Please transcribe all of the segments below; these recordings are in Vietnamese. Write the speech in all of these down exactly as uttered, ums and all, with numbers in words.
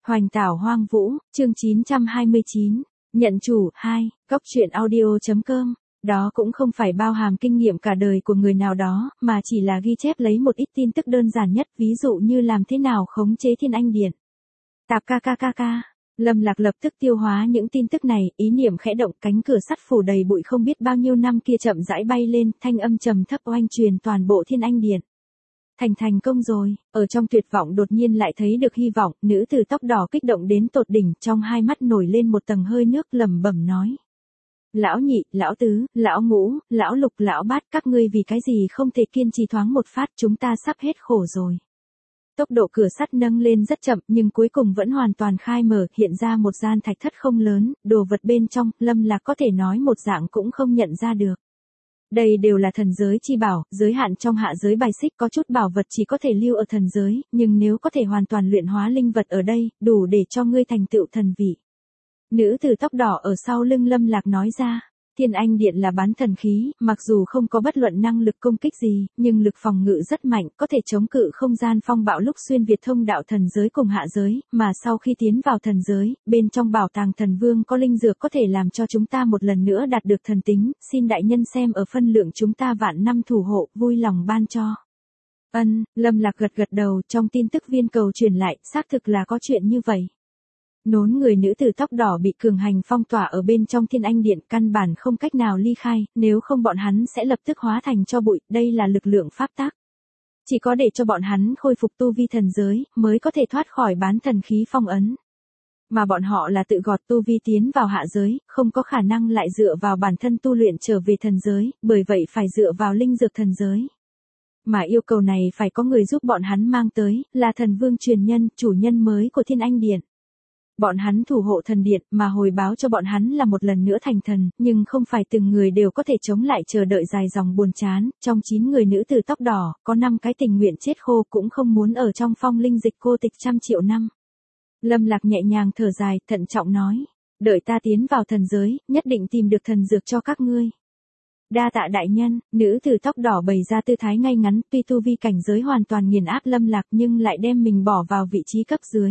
Hoành tảo hoang vũ, chương chín trăm hai mươi chín, nhận chủ, hai, góc truyện audio.com. Đó cũng không phải bao hàm kinh nghiệm cả đời của người nào đó, mà chỉ là ghi chép lấy một ít tin tức đơn giản nhất, ví dụ như làm thế nào khống chế Thiên Anh Điện. Tạp ca ca ca ca. Lâm Lạc lập tức tiêu hóa những tin tức này, ý niệm khẽ động, cánh cửa sắt phủ đầy bụi không biết bao nhiêu năm kia chậm rãi bay lên, thanh âm trầm thấp oanh truyền toàn bộ Thiên Anh Điện. Thành thành công rồi, ở trong tuyệt vọng đột nhiên lại thấy được hy vọng, nữ tử tóc đỏ kích động đến tột đỉnh, trong hai mắt nổi lên một tầng hơi nước, lẩm bẩm nói. Lão nhị, lão tứ, lão ngũ, lão lục, lão bát, các ngươi vì cái gì không thể kiên trì thoáng một phát, chúng ta sắp hết khổ rồi. Tốc độ cửa sắt nâng lên rất chậm nhưng cuối cùng vẫn hoàn toàn khai mở, hiện ra một gian thạch thất không lớn, đồ vật bên trong, Lâm Lạc có thể nói một dạng cũng không nhận ra được. Đây đều là thần giới chi bảo, giới hạn trong hạ giới bài xích, có chút bảo vật chỉ có thể lưu ở thần giới, nhưng nếu có thể hoàn toàn luyện hóa linh vật ở đây, đủ để cho ngươi thành tựu thần vị. Nữ tử tóc đỏ ở sau lưng Lâm Lạc nói ra, Thiên Anh Điện là bán thần khí, mặc dù không có bất luận năng lực công kích gì, nhưng lực phòng ngự rất mạnh, có thể chống cự không gian phong bạo lúc xuyên việt thông đạo thần giới cùng hạ giới, mà sau khi tiến vào thần giới, bên trong bảo tàng thần vương có linh dược có thể làm cho chúng ta một lần nữa đạt được thần tính, xin đại nhân xem ở phân lượng chúng ta vạn năm thủ hộ, vui lòng ban cho. Ân, Lâm Lạc gật gật đầu, trong tin tức viên cầu truyền lại, xác thực là có chuyện như vậy. Nốn người nữ tử tóc đỏ bị cường hành phong tỏa ở bên trong Thiên Anh Điện, căn bản không cách nào ly khai, nếu không bọn hắn sẽ lập tức hóa thành cho bụi, đây là lực lượng pháp tắc. Chỉ có để cho bọn hắn khôi phục tu vi thần giới, mới có thể thoát khỏi bán thần khí phong ấn. Mà bọn họ là tự gọt tu vi tiến vào hạ giới, không có khả năng lại dựa vào bản thân tu luyện trở về thần giới, bởi vậy phải dựa vào linh dược thần giới. Mà yêu cầu này phải có người giúp bọn hắn mang tới, là thần vương truyền nhân, chủ nhân mới của Thiên Anh Điện. Bọn hắn thủ hộ thần điện, mà hồi báo cho bọn hắn là một lần nữa thành thần, nhưng không phải từng người đều có thể chống lại chờ đợi dài dòng buồn chán, trong chín người nữ tử tóc đỏ, có năm cái tình nguyện chết khô cũng không muốn ở trong phong linh dịch cô tịch trăm triệu năm. Lâm Lạc nhẹ nhàng thở dài, thận trọng nói, đợi ta tiến vào thần giới, nhất định tìm được thần dược cho các ngươi. Đa tạ đại nhân, nữ tử tóc đỏ bày ra tư thái ngay ngắn, tuy tu vi cảnh giới hoàn toàn nghiền áp Lâm Lạc nhưng lại đem mình bỏ vào vị trí cấp dưới.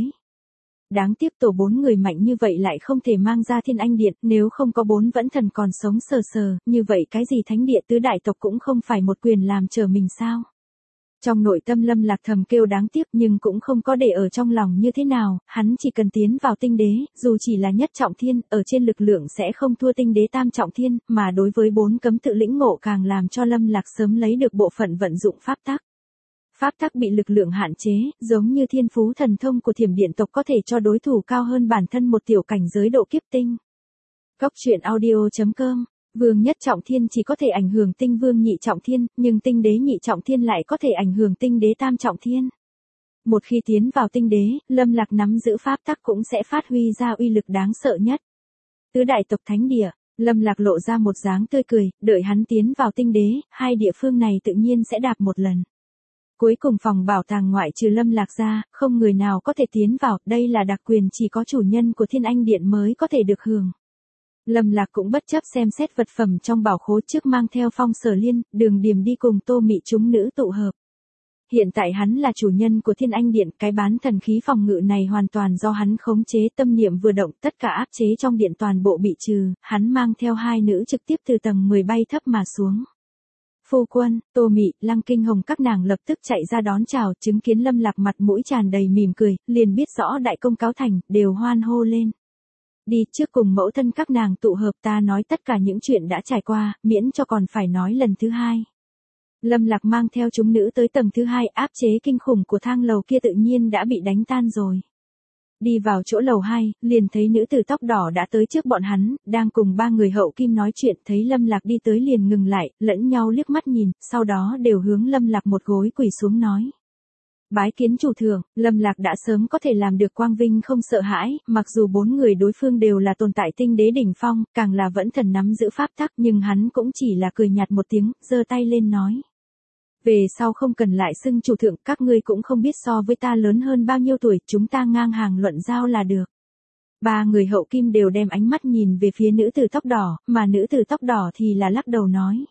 Đáng tiếc tổ bốn người mạnh như vậy lại không thể mang ra Thiên Anh Điện, nếu không có bốn vẫn thần còn sống sờ sờ, như vậy cái gì thánh địa tứ đại tộc cũng không phải một quyền làm trở mình sao. Trong nội tâm Lâm Lạc thầm kêu đáng tiếc nhưng cũng không có để ở trong lòng như thế nào, hắn chỉ cần tiến vào tinh đế, dù chỉ là nhất trọng thiên, ở trên lực lượng sẽ không thua tinh đế tam trọng thiên, mà đối với bốn cấm tự lĩnh ngộ càng làm cho Lâm Lạc sớm lấy được bộ phận vận dụng pháp tắc. Pháp tắc bị lực lượng hạn chế, giống như thiên phú thần thông của Thiểm Điện tộc có thể cho đối thủ cao hơn bản thân một tiểu cảnh giới độ kiếp tinh. Góc truyện audio.com. Vương nhất trọng thiên chỉ có thể ảnh hưởng tinh vương nhị trọng thiên, nhưng tinh đế nhị trọng thiên lại có thể ảnh hưởng tinh đế tam trọng thiên. Một khi tiến vào tinh đế, Lâm Lạc nắm giữ pháp tắc cũng sẽ phát huy ra uy lực đáng sợ nhất. Tứ đại tộc thánh địa, Lâm Lạc lộ ra một dáng tươi cười, đợi hắn tiến vào tinh đế, hai địa phương này tự nhiên sẽ đạp một lần. Cuối cùng phòng bảo tàng ngoại trừ Lâm Lạc ra, không người nào có thể tiến vào, đây là đặc quyền chỉ có chủ nhân của Thiên Anh Điện mới có thể được hưởng. Lâm Lạc cũng bất chấp xem xét vật phẩm trong bảo khố trước mang theo Phong Sở Liên, Đường Điềm đi cùng Tô Mị chúng nữ tụ hợp. Hiện tại hắn là chủ nhân của Thiên Anh Điện, cái bán thần khí phòng ngự này hoàn toàn do hắn khống chế, tâm niệm vừa động tất cả áp chế trong điện toàn bộ bị trừ, hắn mang theo hai nữ trực tiếp từ tầng mười bay thấp mà xuống. Phu quân, Tô Mị, Lăng Kinh Hồng các nàng lập tức chạy ra đón chào, chứng kiến Lâm Lạc mặt mũi tràn đầy mỉm cười, liền biết rõ đại công cáo thành, đều hoan hô lên. Đi trước cùng mẫu thân các nàng tụ hợp, ta nói tất cả những chuyện đã trải qua, miễn cho còn phải nói lần thứ hai. Lâm Lạc mang theo chúng nữ tới tầng thứ hai, áp chế kinh khủng của thang lầu kia tự nhiên đã bị đánh tan rồi. Đi vào chỗ lầu hai, liền thấy nữ tử tóc đỏ đã tới trước bọn hắn, đang cùng ba người hậu kim nói chuyện, thấy Lâm Lạc đi tới liền ngừng lại, lẫn nhau liếc mắt nhìn, sau đó đều hướng Lâm Lạc một gối quỳ xuống nói. Bái kiến chủ thượng, Lâm Lạc đã sớm có thể làm được quang vinh không sợ hãi, mặc dù bốn người đối phương đều là tồn tại tinh đế đỉnh phong, càng là vẫn thần nắm giữ pháp tắc, nhưng hắn cũng chỉ là cười nhạt một tiếng, giơ tay lên nói. Về sau không cần lại xưng chủ thượng, các ngươi cũng không biết so với ta lớn hơn bao nhiêu tuổi, chúng ta ngang hàng luận giao là được. Ba người hậu kim đều đem ánh mắt nhìn về phía nữ tử tóc đỏ, mà nữ tử tóc đỏ thì là lắc đầu nói.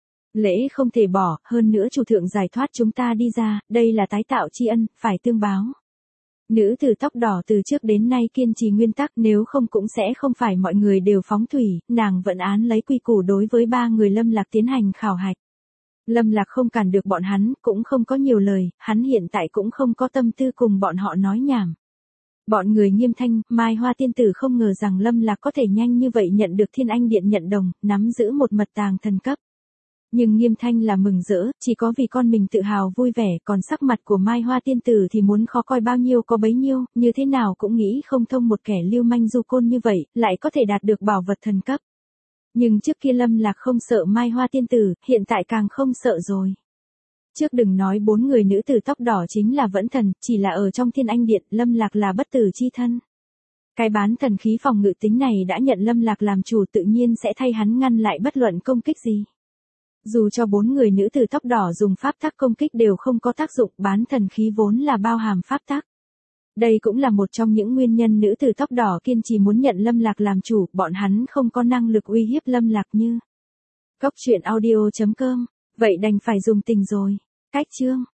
Lễ không thể bỏ, hơn nữa chủ thượng giải thoát chúng ta đi ra, đây là tái tạo tri ân, phải tương báo. Nữ tử tóc đỏ từ trước đến nay kiên trì nguyên tắc, nếu không cũng sẽ không phải mọi người đều phóng thủy, nàng vẫn án lấy quy củ đối với ba người Lâm Lạc tiến hành khảo hạch. Lâm Lạc không cản được bọn hắn, cũng không có nhiều lời, hắn hiện tại cũng không có tâm tư cùng bọn họ nói nhảm. Bọn người Nghiêm Thanh, Mai Hoa tiên tử không ngờ rằng Lâm Lạc có thể nhanh như vậy nhận được Thiên Anh Điện nhận đồng, nắm giữ một mật tàng thần cấp. Nhưng Nghiêm Thanh là mừng rỡ, chỉ có vì con mình tự hào vui vẻ, còn sắc mặt của Mai Hoa tiên tử thì muốn khó coi bao nhiêu có bấy nhiêu, như thế nào cũng nghĩ không thông một kẻ lưu manh du côn như vậy, lại có thể đạt được bảo vật thần cấp. Nhưng trước kia Lâm Lạc không sợ Mai Hoa tiên tử, hiện tại càng không sợ rồi. Trước đừng nói bốn người nữ tử tóc đỏ chính là vẫn thần, chỉ là ở trong Thiên Anh Điện, Lâm Lạc là bất tử chi thân. Cái bán thần khí phòng ngự tính này đã nhận Lâm Lạc làm chủ, tự nhiên sẽ thay hắn ngăn lại bất luận công kích gì. Dù cho bốn người nữ tử tóc đỏ dùng pháp tắc công kích đều không có tác dụng, bán thần khí vốn là bao hàm pháp tắc. Đây cũng là một trong những nguyên nhân nữ tử tóc đỏ kiên trì muốn nhận Lâm Lạc làm chủ, bọn hắn không có năng lực uy hiếp Lâm Lạc như. Cốc truyện audio chấm com, vậy đành phải dùng tình rồi. Cách chương